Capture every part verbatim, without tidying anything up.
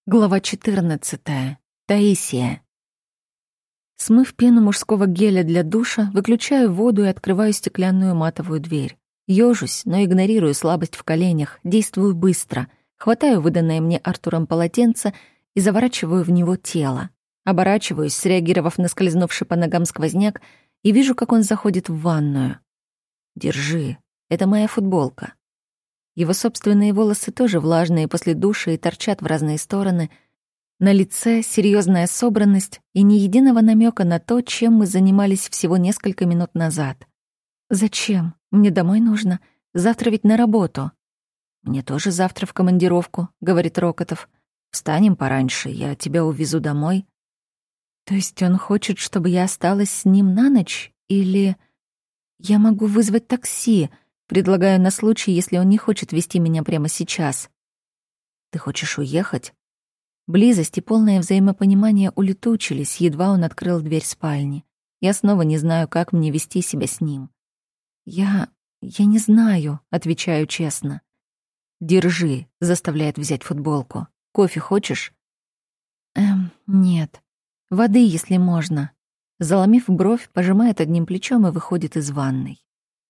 Глава четырнадцатая. Таисия. Смыв пену мужского геля для душа, выключаю воду и открываю стеклянную матовую дверь. Ёжусь, но игнорирую слабость в коленях, действую быстро. Хватаю выданное мне Артуром полотенце и заворачиваю в него тело. Оборачиваюсь, среагировав на скользнувший по ногам сквозняк, и вижу, как он заходит в ванную. «Держи, это моя футболка». Его собственные волосы тоже влажные после душа и торчат в разные стороны. На лице серьезная собранность и ни единого намека на то, чем мы занимались всего несколько минут назад. «Зачем? Мне домой нужно. Завтра ведь на работу». «Мне тоже завтра в командировку», — говорит Рокотов. «Встанем пораньше, я тебя увезу домой». «То есть он хочет, чтобы я осталась с ним на ночь? Или я могу вызвать такси?» Предлагаю на случай, если он не хочет вести меня прямо сейчас. Ты хочешь уехать? Близость и полное взаимопонимание улетучились, едва он открыл дверь спальни. Я снова не знаю, как мне вести себя с ним. Я... я не знаю, отвечаю честно. Держи, заставляет взять футболку. Кофе хочешь? Эм, нет. Воды, если можно. Заломив бровь, пожимает одним плечом и выходит из ванной.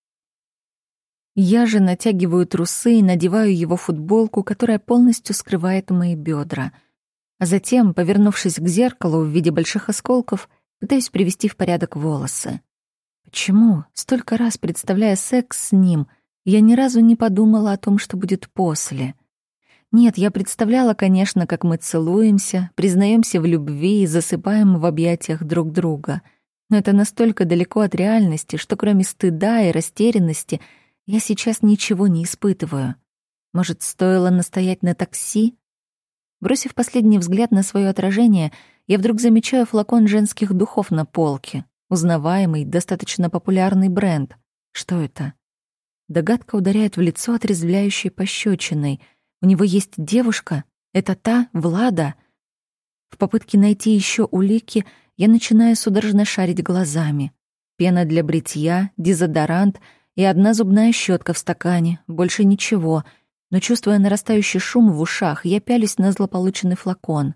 Я же натягиваю трусы и надеваю его футболку, которая полностью скрывает мои бедра. А затем, повернувшись к зеркалу в виде больших осколков, пытаюсь привести в порядок волосы. Почему, столько раз представляя секс с ним, я ни разу не подумала о том, что будет после? Нет, я представляла, конечно, как мы целуемся, признаемся в любви и засыпаем в объятиях друг друга. Но это настолько далеко от реальности, что кроме стыда и растерянности — я сейчас ничего не испытываю. Может, стоило настоять на такси? Бросив последний взгляд на свое отражение, я вдруг замечаю флакон женских духов на полке. Узнаваемый, достаточно популярный бренд. Что это? Догадка ударяет в лицо отрезвляющей пощечиной. У него есть девушка? Это та, Влада? В попытке найти еще улики я начинаю судорожно шарить глазами. Пена для бритья, дезодорант — и одна зубная щетка в стакане, больше ничего, но, чувствуя нарастающий шум в ушах, я пялюсь на злополученный флакон.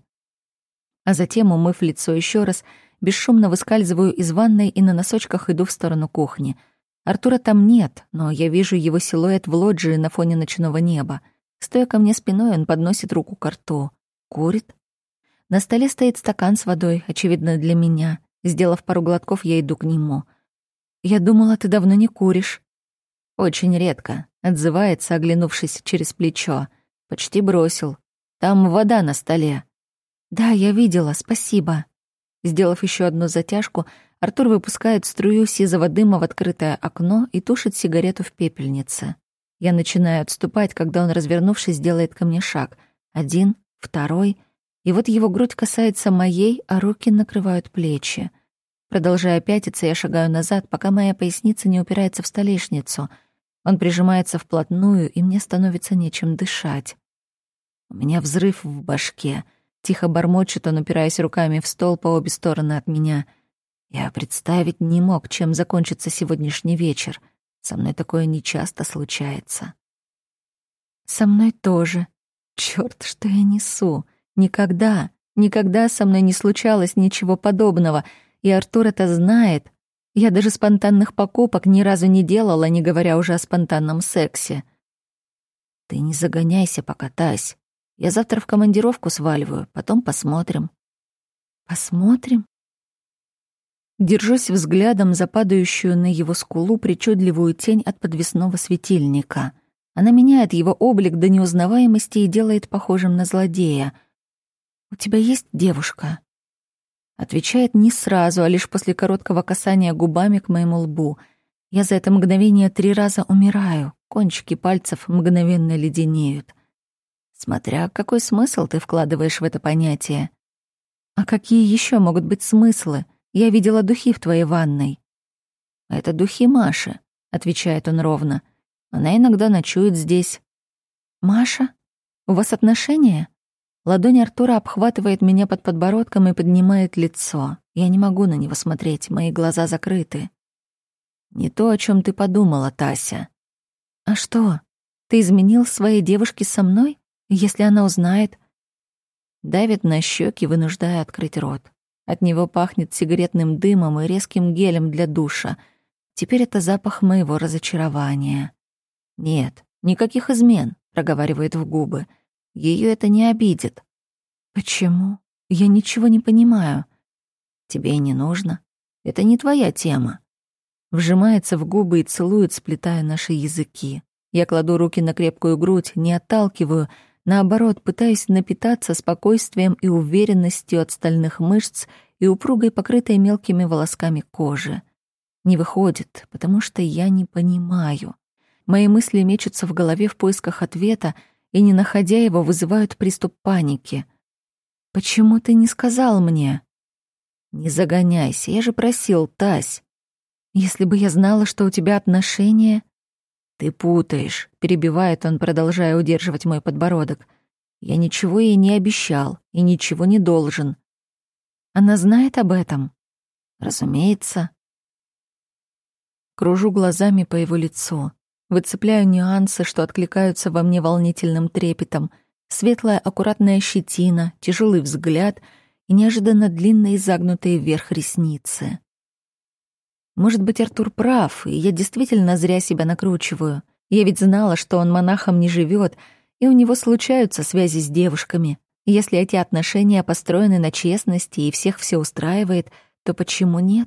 А затем, умыв лицо еще раз, бесшумно выскальзываю из ванной и на носочках иду в сторону кухни. Артура там нет, но я вижу его силуэт в лоджии на фоне ночного неба. Стоя ко мне спиной, он подносит руку к рту. Курит? На столе стоит стакан с водой, очевидно, для меня. Сделав пару глотков, я иду к нему. «Я думала, ты давно не куришь». «Очень редко», — отзывается, оглянувшись через плечо. «Почти бросил. Там вода на столе». «Да, я видела, спасибо». Сделав еще одну затяжку, Артур выпускает струю сизого дыма в открытое окно и тушит сигарету в пепельнице. Я начинаю отступать, когда он, развернувшись, делает ко мне шаг. Один, второй, и вот его грудь касается моей, а руки накрывают плечи. Продолжая пятиться, я шагаю назад, пока моя поясница не упирается в столешницу. Он прижимается вплотную, и мне становится нечем дышать. У меня взрыв в башке. Тихо бормочет он, упираясь руками в стол по обе стороны от меня. Я представить не мог, чем закончится сегодняшний вечер. Со мной такое нечасто случается. Со мной тоже. Чёрт, что я несу. Никогда, никогда со мной не случалось ничего подобного — и Артур это знает. Я даже спонтанных покупок ни разу не делала, не говоря уже о спонтанном сексе. Ты не загоняйся пока, Тась. Я завтра в командировку сваливаю, потом посмотрим. Посмотрим? Держусь взглядом за падающую на его скулу причудливую тень от подвесного светильника. Она меняет его облик до неузнаваемости и делает похожим на злодея. «У тебя есть девушка?» Отвечает не сразу, а лишь после короткого касания губами к моему лбу. Я за это мгновение три раза умираю, кончики пальцев мгновенно леденеют. Смотря какой смысл ты вкладываешь в это понятие. А какие еще могут быть смыслы? Я видела духи в твоей ванной. Это духи Маши, отвечает он ровно. Она иногда ночует здесь. Маша? У вас отношения? Ладонь Артура обхватывает меня под подбородком и поднимает лицо. Я не могу на него смотреть, мои глаза закрыты. Не то, о чем ты подумала, Тася. А что? Ты изменил своей девушке со мной? Если она узнает... давит на щеки, вынуждая открыть рот. От него пахнет сигаретным дымом и резким гелем для душа. Теперь это запах моего разочарования. «Нет, никаких измен», — проговаривает в губы. Ее это не обидит. «Почему? Я ничего не понимаю». «Тебе и не нужно. Это не твоя тема». Вжимается в губы и целует, сплетая наши языки. Я кладу руки на крепкую грудь, не отталкиваю, наоборот, пытаюсь напитаться спокойствием и уверенностью от стальных мышц и упругой, покрытой мелкими волосками кожи. Не выходит, потому что я не понимаю. Мои мысли мечутся в голове в поисках ответа и, не находя его, вызывают приступ паники. «Почему ты не сказал мне?» «Не загоняйся, я же просил, Тась». «Если бы я знала, что у тебя отношения...» «Ты путаешь», — перебивает он, продолжая удерживать мой подбородок. «Я ничего ей не обещал и ничего не должен». «Она знает об этом?» «Разумеется». Кружу глазами по его лицу. Выцепляю нюансы, что откликаются во мне волнительным трепетом. Светлая аккуратная щетина, тяжелый взгляд и неожиданно длинные загнутые вверх ресницы. Может быть, Артур прав, и я действительно зря себя накручиваю. Я ведь знала, что он монахом не живет, и у него случаются связи с девушками. И если эти отношения построены на честности и всех все устраивает, то почему нет?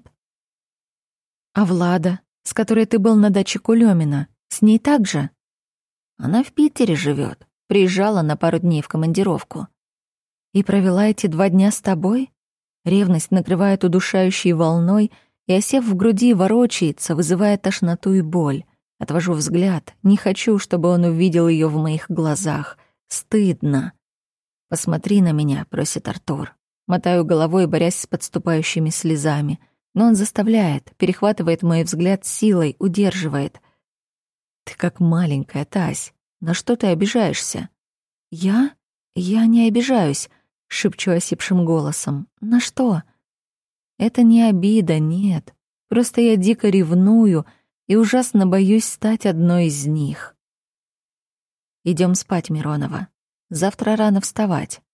А Влада, с которой ты был на даче Кулёмина, с ней так же? Она в Питере живет, приезжала на пару дней в командировку. И провела эти два дня с тобой? Ревность накрывает удушающей волной, и, осев в груди, ворочается, вызывая тошноту и боль. Отвожу взгляд. Не хочу, чтобы он увидел ее в моих глазах. Стыдно. «Посмотри на меня», — просит Артур. Мотаю головой, борясь с подступающими слезами. Но он заставляет, перехватывает мой взгляд силой, удерживает. «Ты как маленькая, Тась. На что ты обижаешься?» «Я? Я не обижаюсь», — шепчу осипшим голосом. «На что?» Это не обида, нет. Просто я дико ревную и ужасно боюсь стать одной из них. Идем спать, Миронова. Завтра рано вставать.